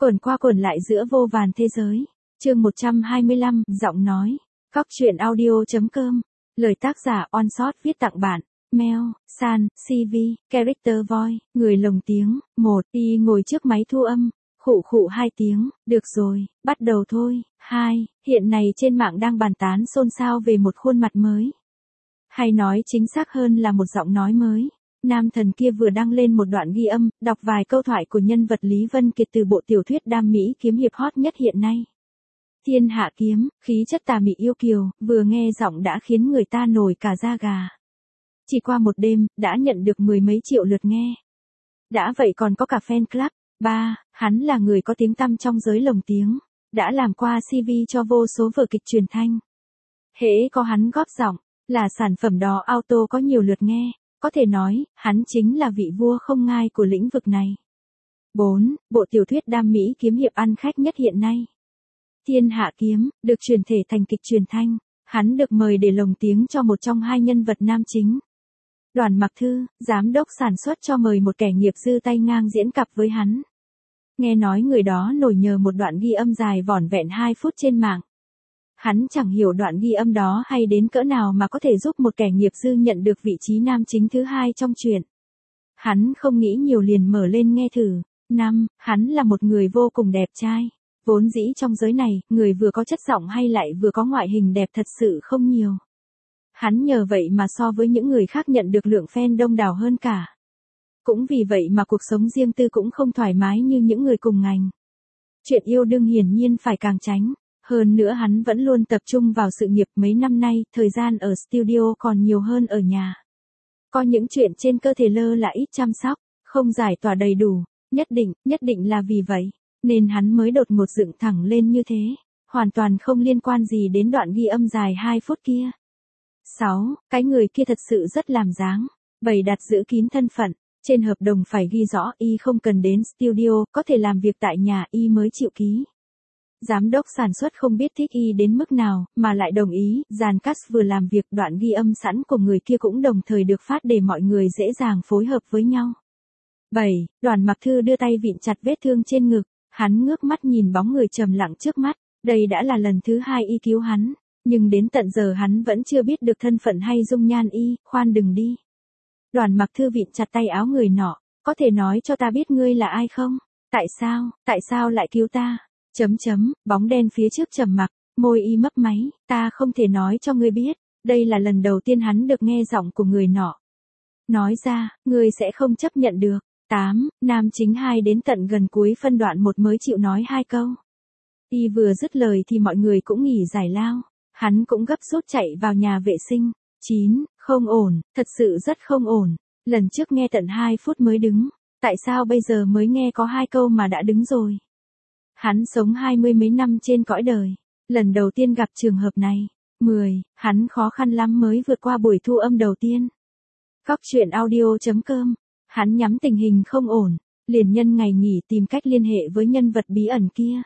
Quẩn qua quẩn lại giữa vô vàn thế giới. Chương 125, giọng nói. Góc truyện audio.com. Lời tác giả Onshot viết tặng bạn. Mail, San, CV, Character Voice, người lồng tiếng. 1. Y ngồi trước máy thu âm. Khụ khụ 2 tiếng. Được rồi, bắt đầu thôi. 2. Hiện nay trên mạng đang bàn tán xôn xao về một khuôn mặt mới. Hay nói chính xác hơn là một giọng nói mới. Nam thần kia vừa đăng lên một đoạn ghi âm, đọc vài câu thoại của nhân vật Lý Vân Kiệt từ bộ tiểu thuyết đam mỹ kiếm hiệp hot nhất hiện nay. Thiên hạ kiếm, khí chất tà mị yêu kiều, vừa nghe giọng đã khiến người ta nổi cả da gà. Chỉ qua một đêm, đã nhận được mười mấy triệu lượt nghe. Đã vậy còn có cả fan club. 3. Hắn là người có tiếng tăm trong giới lồng tiếng. Đã làm qua CV cho vô số vở kịch truyền thanh. Hễ có hắn góp giọng, là sản phẩm đó auto có nhiều lượt nghe. Có thể nói, hắn chính là vị vua không ngai của lĩnh vực này. 4. Bộ tiểu thuyết đam mỹ kiếm hiệp ăn khách nhất hiện nay. Thiên hạ kiếm, được chuyển thể thành kịch truyền thanh. Hắn được mời để lồng tiếng cho một trong hai nhân vật nam chính. Đoàn Mặc Thư, giám đốc sản xuất cho mời một kẻ nghiệp dư tay ngang diễn cặp với hắn. Nghe nói người đó nổi nhờ một đoạn ghi âm dài vỏn vẹn 2 phút trên mạng. Hắn chẳng hiểu đoạn ghi âm đó hay đến cỡ nào mà có thể giúp một kẻ nghiệp dư nhận được vị trí nam chính thứ hai trong truyện. Hắn không nghĩ nhiều liền mở lên nghe thử. 5. Hắn là một người vô cùng đẹp trai. Vốn dĩ trong giới này, người vừa có chất giọng hay lại vừa có ngoại hình đẹp thật sự không nhiều. Hắn nhờ vậy mà so với những người khác nhận được lượng fan đông đảo hơn cả. Cũng vì vậy mà cuộc sống riêng tư cũng không thoải mái như những người cùng ngành. Chuyện yêu đương hiển nhiên phải càng tránh. Hơn nữa hắn vẫn luôn tập trung vào sự nghiệp mấy năm nay, thời gian ở studio còn nhiều hơn ở nhà. Có những chuyện trên cơ thể lơ là ít chăm sóc, không giải tỏa đầy đủ, nhất định là vì vậy, nên hắn mới đột ngột dựng thẳng lên như thế, hoàn toàn không liên quan gì đến đoạn ghi âm dài 2 phút kia. 6. Cái người kia thật sự rất làm dáng, bày đặt giữ kín thân phận, trên hợp đồng phải ghi rõ y không cần đến studio, có thể làm việc tại nhà y mới chịu ký. Giám đốc sản xuất không biết thích y đến mức nào, mà lại đồng ý, dàn cast vừa làm việc đoạn ghi âm sẵn của người kia cũng đồng thời được phát để mọi người dễ dàng phối hợp với nhau. 7. Đoàn Mặc Thư đưa tay vịn chặt vết thương trên ngực, hắn ngước mắt nhìn bóng người trầm lặng trước mắt, đây đã là lần thứ 2 y cứu hắn, nhưng đến tận giờ hắn vẫn chưa biết được thân phận hay dung nhan y, khoan đừng đi. Đoàn Mặc Thư vịn chặt tay áo người nọ, có thể nói cho ta biết ngươi là ai không? Tại sao lại cứu ta? Bóng đen phía trước trầm mặc, môi y mấp máy, ta không thể nói cho ngươi biết, đây là lần đầu tiên hắn được nghe giọng của người nọ. Nói ra, ngươi sẽ không chấp nhận được. 8. Nam chính 2 đến tận gần cuối phân đoạn 1 mới chịu nói 2 câu. Y vừa dứt lời thì mọi người cũng nghỉ giải lao, hắn cũng gấp rút chạy vào nhà vệ sinh. 9. Không ổn, thật sự rất không ổn, lần trước nghe tận 2 phút mới đứng, tại sao bây giờ mới nghe có 2 câu mà đã đứng rồi? Hắn sống 20 mấy năm trên cõi đời, lần đầu tiên gặp trường hợp này. 10. Hắn khó khăn lắm mới vượt qua buổi thu âm đầu tiên. Góc truyện audio.com. Hắn nhắm tình hình không ổn, liền nhân ngày nghỉ tìm cách liên hệ với nhân vật bí ẩn kia.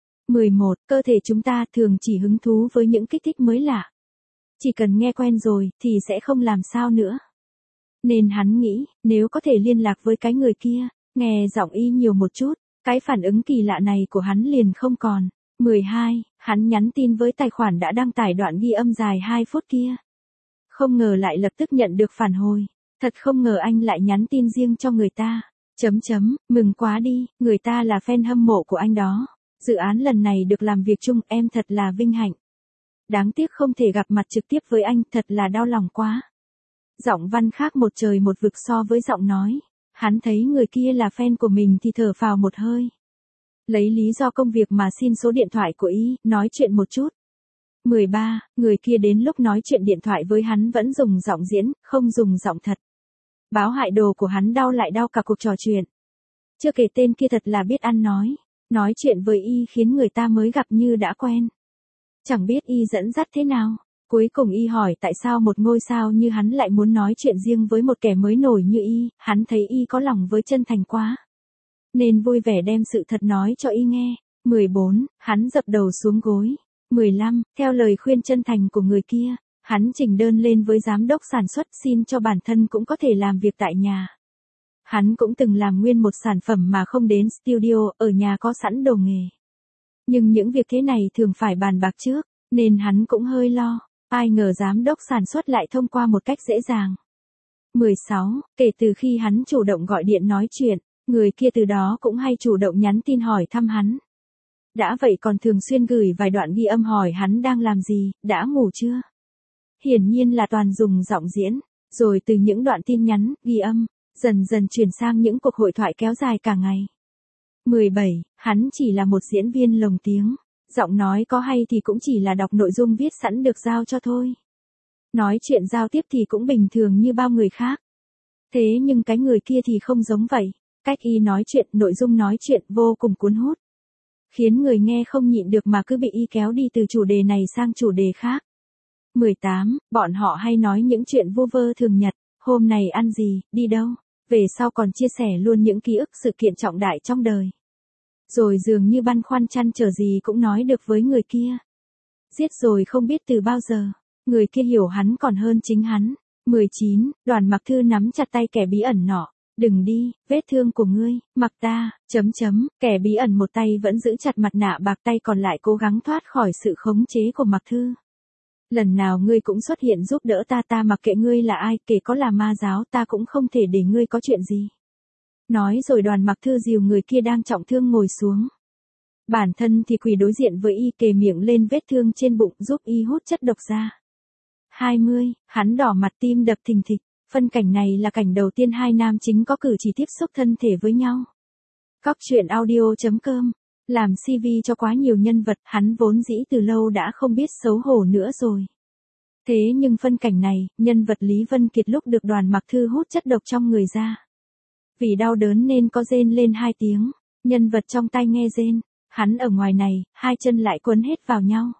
11. Cơ thể chúng ta thường chỉ hứng thú với những kích thích mới lạ. Chỉ cần nghe quen rồi thì sẽ không làm sao nữa. Nên hắn nghĩ, nếu có thể liên lạc với cái người kia, nghe giọng y nhiều một chút, cái phản ứng kỳ lạ này của hắn liền không còn. 12. Hắn nhắn tin với tài khoản đã đăng tải đoạn ghi âm dài 2 phút kia. Không ngờ lại lập tức nhận được phản hồi. Thật không ngờ anh lại nhắn tin riêng cho người ta. Mừng quá đi, người ta là fan hâm mộ của anh đó. Dự án lần này được làm việc chung, em thật là vinh hạnh. Đáng tiếc không thể gặp mặt trực tiếp với anh, thật là đau lòng quá. Giọng văn khác một trời một vực so với giọng nói. Hắn thấy người kia là fan của mình thì thở phào một hơi. Lấy lý do công việc mà xin số điện thoại của y, nói chuyện một chút. 13. Người kia đến lúc nói chuyện điện thoại với hắn vẫn dùng giọng diễn, không dùng giọng thật. Báo hại đồ của hắn đau lại đau cả cuộc trò chuyện. Chưa kể tên kia thật là biết ăn nói chuyện với y khiến người ta mới gặp như đã quen. Chẳng biết y dẫn dắt thế nào. Cuối cùng y hỏi tại sao một ngôi sao như hắn lại muốn nói chuyện riêng với một kẻ mới nổi như y, hắn thấy y có lòng với chân thành quá. Nên vui vẻ đem sự thật nói cho y nghe. 14. Hắn dập đầu xuống gối. 15. Theo lời khuyên chân thành của người kia, hắn trình đơn lên với giám đốc sản xuất xin cho bản thân cũng có thể làm việc tại nhà. Hắn cũng từng làm nguyên một sản phẩm mà không đến studio, ở nhà có sẵn đồ nghề. Nhưng những việc thế này thường phải bàn bạc trước, nên hắn cũng hơi lo. Ai ngờ giám đốc sản xuất lại thông qua một cách dễ dàng. 16. Kể từ khi hắn chủ động gọi điện nói chuyện, người kia từ đó cũng hay chủ động nhắn tin hỏi thăm hắn. Đã vậy còn thường xuyên gửi vài đoạn ghi âm hỏi hắn đang làm gì, đã ngủ chưa. Hiển nhiên là toàn dùng giọng diễn, rồi từ những đoạn tin nhắn, ghi âm, dần dần chuyển sang những cuộc hội thoại kéo dài cả ngày. 17. Hắn chỉ là một diễn viên lồng tiếng, giọng nói có hay thì cũng chỉ là đọc nội dung viết sẵn được giao cho thôi. Nói chuyện giao tiếp thì cũng bình thường như bao người khác. Thế nhưng cái người kia thì không giống vậy, cách y nói chuyện, nội dung nói chuyện vô cùng cuốn hút. Khiến người nghe không nhịn được mà cứ bị y kéo đi từ chủ đề này sang chủ đề khác. 18. Bọn họ hay nói những chuyện vô vơ thường nhật, hôm này ăn gì, đi đâu, về sau còn chia sẻ luôn những ký ức sự kiện trọng đại trong đời. Rồi dường như băn khoăn trăn trở gì cũng nói được với người kia. Giết rồi không biết từ bao giờ, người kia hiểu hắn còn hơn chính hắn. 19. Đoàn Mặc Thư nắm chặt tay kẻ bí ẩn nọ. Đừng đi, vết thương của ngươi, mặc ta, kẻ bí ẩn một tay vẫn giữ chặt mặt nạ bạc, tay còn lại cố gắng thoát khỏi sự khống chế của Mặc Thư. Lần nào ngươi cũng xuất hiện giúp đỡ ta mặc kệ ngươi là ai, kể có là ma giáo ta cũng không thể để ngươi có chuyện gì. Nói rồi Đoàn Mặc Thư dìu người kia đang trọng thương ngồi xuống. Bản thân thì quỳ đối diện với y, kề miệng lên vết thương trên bụng giúp y hút chất độc ra. 20. Hắn đỏ mặt, tim đập thình thịch. Phân cảnh này là cảnh đầu tiên hai nam chính có cử chỉ tiếp xúc thân thể với nhau. Cóc truyện audio.com. Làm CV cho quá nhiều nhân vật, hắn vốn dĩ từ lâu đã không biết xấu hổ nữa rồi. Thế nhưng phân cảnh này, nhân vật Lý Vân Kiệt lúc được Đoàn Mặc Thư hút chất độc trong người ra. Vì đau đớn nên có rên lên 2 tiếng, nhân vật trong tai nghe rên, hắn ở ngoài này, hai chân lại quấn hết vào nhau.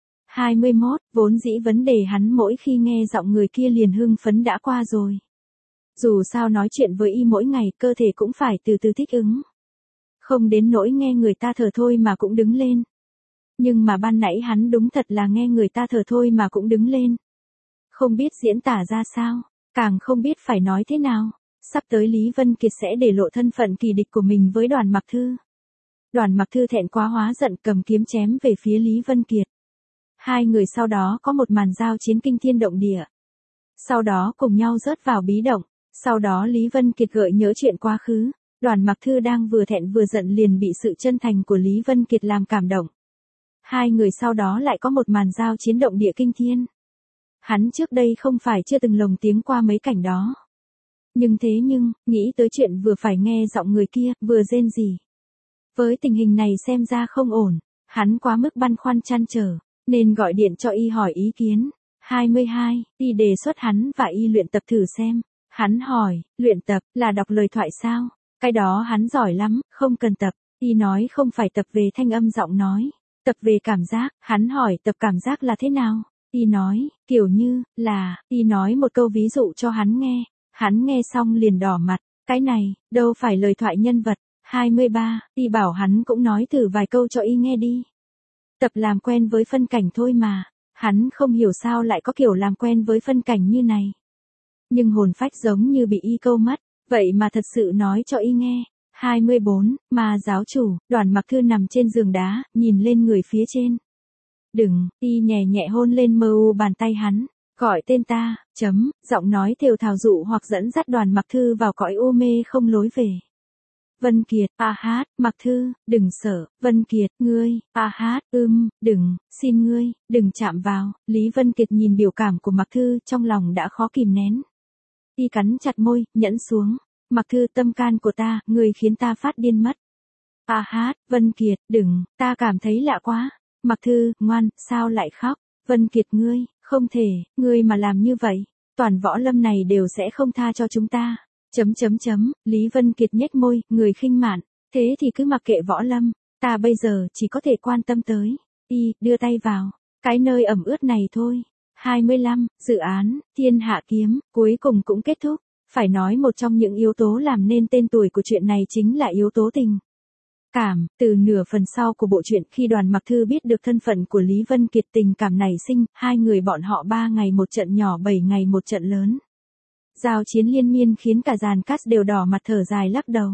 21. Vốn dĩ vấn đề hắn mỗi khi nghe giọng người kia liền hưng phấn đã qua rồi. Dù sao nói chuyện với y mỗi ngày, cơ thể cũng phải từ từ thích ứng. Không đến nỗi nghe người ta thở thôi mà cũng đứng lên. Nhưng mà ban nãy hắn đúng thật là nghe người ta thở thôi mà cũng đứng lên. Không biết diễn tả ra sao, càng không biết phải nói thế nào. Sắp tới Lý Vân Kiệt sẽ để lộ thân phận kỳ địch của mình với Đoàn Mặc Thư. Đoàn Mặc Thư thẹn quá hóa giận, cầm kiếm chém về phía Lý Vân Kiệt. Hai người sau đó có một màn giao chiến kinh thiên động địa. Sau đó cùng nhau rớt vào bí động. Sau đó Lý Vân Kiệt gợi nhớ chuyện quá khứ. Đoàn Mặc Thư đang vừa thẹn vừa giận liền bị sự chân thành của Lý Vân Kiệt làm cảm động. Hai người sau đó lại có một màn giao chiến động địa kinh thiên. Hắn trước đây không phải chưa từng lồng tiếng qua mấy cảnh đó. Nhưng nghĩ tới chuyện vừa phải nghe giọng người kia, vừa rên rỉ. Với tình hình này xem ra không ổn, hắn quá mức băn khoăn trăn trở, nên gọi điện cho y hỏi ý kiến. 22. Y đề xuất hắn và y luyện tập thử xem. Hắn hỏi, luyện tập, là đọc lời thoại sao? Cái đó hắn giỏi lắm, không cần tập. Y nói không phải tập về thanh âm giọng nói, tập về cảm giác. Hắn hỏi tập cảm giác là thế nào? Y nói, kiểu như, là, y nói một câu ví dụ cho hắn nghe. Hắn nghe xong liền đỏ mặt, cái này, đâu phải lời thoại nhân vật. 23. Y bảo hắn cũng nói thử vài câu cho y nghe đi. Tập làm quen với phân cảnh thôi mà. Hắn không hiểu sao lại có kiểu làm quen với phân cảnh như này. Nhưng hồn phách giống như bị y câu mất, vậy mà thật sự nói cho y nghe. 24. Ma giáo chủ, Đoàn Mặc Thư nằm trên giường đá, nhìn lên người phía trên. Đừng, y nhẹ nhẹ hôn lên mờ u bàn tay hắn. Gọi tên ta, giọng nói thều thào dụ hoặc dẫn dắt Đoàn Mặc Thư vào cõi u mê không lối về. Vân Kiệt, Mặc Thư, đừng sợ, Vân Kiệt, ngươi, đừng, xin ngươi, đừng chạm vào. Lý Vân Kiệt nhìn biểu cảm của Mặc Thư trong lòng đã khó kìm nén. Y cắn chặt môi, nhẫn xuống. Mặc Thư, tâm can của ta, ngươi khiến ta phát điên mất. Vân Kiệt, đừng, ta cảm thấy lạ quá. Mặc Thư, ngoan, sao lại khóc? Vân Kiệt, ngươi, không thể, ngươi mà làm như vậy, toàn võ lâm này đều sẽ không tha cho chúng ta. Lý Vân Kiệt nhếch môi, người khinh mạn, thế thì cứ mặc kệ võ lâm, ta bây giờ chỉ có thể quan tâm tới, y, đưa tay vào, cái nơi ẩm ướt này thôi. 25, dự án, Thiên Hạ Kiếm, cuối cùng cũng kết thúc. Phải nói một trong những yếu tố làm nên tên tuổi của chuyện này chính là yếu tố tình cảm. Từ nửa phần sau của bộ truyện, khi Đoàn Mặc Thư biết được thân phận của Lý Vân Kiệt, tình cảm nảy sinh, hai người bọn họ 3 ngày một trận nhỏ, 7 ngày một trận lớn. Giao chiến liên miên khiến cả dàn cast đều đỏ mặt thở dài lắc đầu.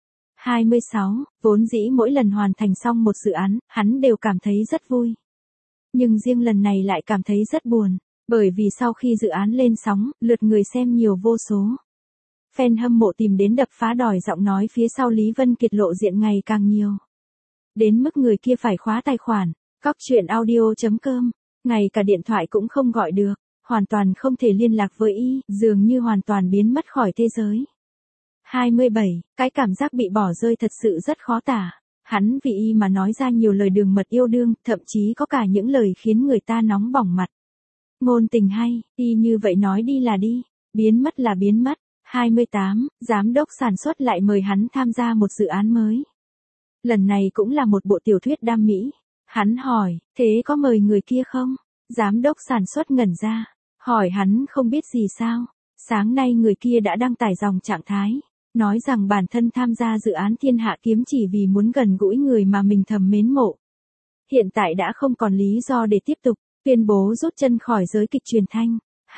26, vốn dĩ mỗi lần hoàn thành xong một dự án, hắn đều cảm thấy rất vui. Nhưng riêng lần này lại cảm thấy rất buồn, bởi vì sau khi dự án lên sóng, lượt người xem nhiều vô số. Fan hâm mộ tìm đến đập phá đòi giọng nói phía sau Lý Vân Kiệt lộ diện ngày càng nhiều. Đến mức người kia phải khóa tài khoản, coctruyện.audio.com, ngay cả điện thoại cũng không gọi được, hoàn toàn không thể liên lạc với y, dường như hoàn toàn biến mất khỏi thế giới. 27, cái cảm giác bị bỏ rơi thật sự rất khó tả. Hắn vì y mà nói ra nhiều lời đường mật yêu đương, thậm chí có cả những lời khiến người ta nóng bỏng mặt. Ngôn tình hay, y như vậy nói đi là đi, biến mất là biến mất. 28, giám đốc sản xuất lại mời hắn tham gia một dự án mới. Lần này cũng là một bộ tiểu thuyết đam mỹ. Hắn hỏi, thế có mời người kia không? Giám đốc sản xuất ngẩn ra, hỏi hắn không biết gì sao. Sáng nay người kia đã đăng tải dòng trạng thái, nói rằng bản thân tham gia dự án Thiên Hạ Kiếm chỉ vì muốn gần gũi người mà mình thầm mến mộ. Hiện tại đã không còn lý do để tiếp tục, tuyên bố rút chân khỏi giới kịch truyền thanh.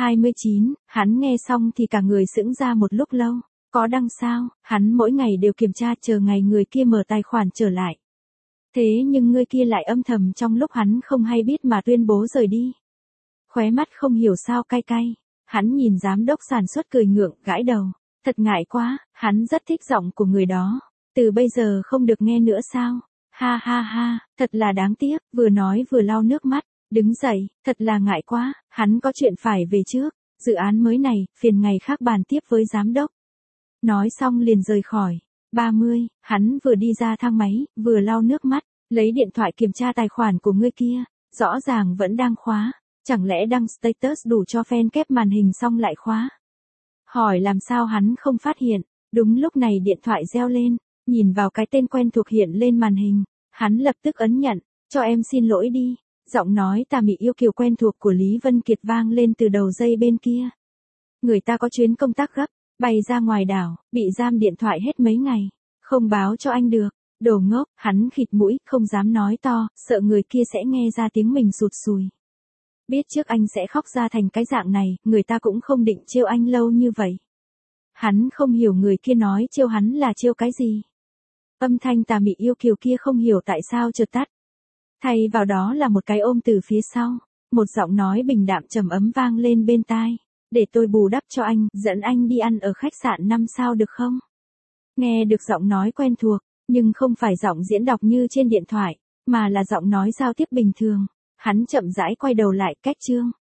29, hắn nghe xong thì cả người sững ra một lúc lâu. Có đăng sao, hắn mỗi ngày đều kiểm tra chờ ngày người kia mở tài khoản trở lại. Thế nhưng người kia lại âm thầm trong lúc hắn không hay biết mà tuyên bố rời đi. Khóe mắt không hiểu sao cay cay. Hắn nhìn giám đốc sản xuất cười ngượng, gãi đầu. Thật ngại quá, hắn rất thích giọng của người đó. Từ bây giờ không được nghe nữa sao? Ha ha ha, thật là đáng tiếc, vừa nói vừa lau nước mắt. Đứng dậy, thật là ngại quá, hắn có chuyện phải về trước. Dự án mới này, phiền ngày khác bàn tiếp với giám đốc. Nói xong liền rời khỏi. 30, hắn vừa đi ra thang máy, vừa lau nước mắt, lấy điện thoại kiểm tra tài khoản của người kia. Rõ ràng vẫn đang khóa. Chẳng lẽ đăng status đủ cho fan kép màn hình xong lại khóa? Hỏi làm sao hắn không phát hiện. Đúng lúc này điện thoại reo lên, nhìn vào cái tên quen thuộc hiện lên màn hình. Hắn lập tức ấn nhận, cho em xin lỗi đi. Giọng nói tà mị yêu kiều quen thuộc của Lý Vân Kiệt vang lên từ đầu dây bên kia. Người ta có chuyến công tác gấp, bay ra ngoài đảo, bị giam điện thoại hết mấy ngày. Không báo cho anh được. Đồ ngốc, hắn khịt mũi, không dám nói to, sợ người kia sẽ nghe ra tiếng mình sụt sùi. Biết trước anh sẽ khóc ra thành cái dạng này, người ta cũng không định trêu anh lâu như vậy. Hắn không hiểu người kia nói trêu hắn là trêu cái gì. Âm thanh tà mị yêu kiều kia không hiểu tại sao chợt tắt. Thay vào đó là một cái ôm từ phía sau. Một giọng nói bình đạm trầm ấm vang lên bên tai. Để tôi bù đắp cho anh, dẫn anh đi ăn ở khách sạn 5 sao được không? Nghe được giọng nói quen thuộc, nhưng không phải giọng diễn đọc như trên điện thoại, mà là giọng nói giao tiếp bình thường. Hắn chậm rãi quay đầu lại cách chương.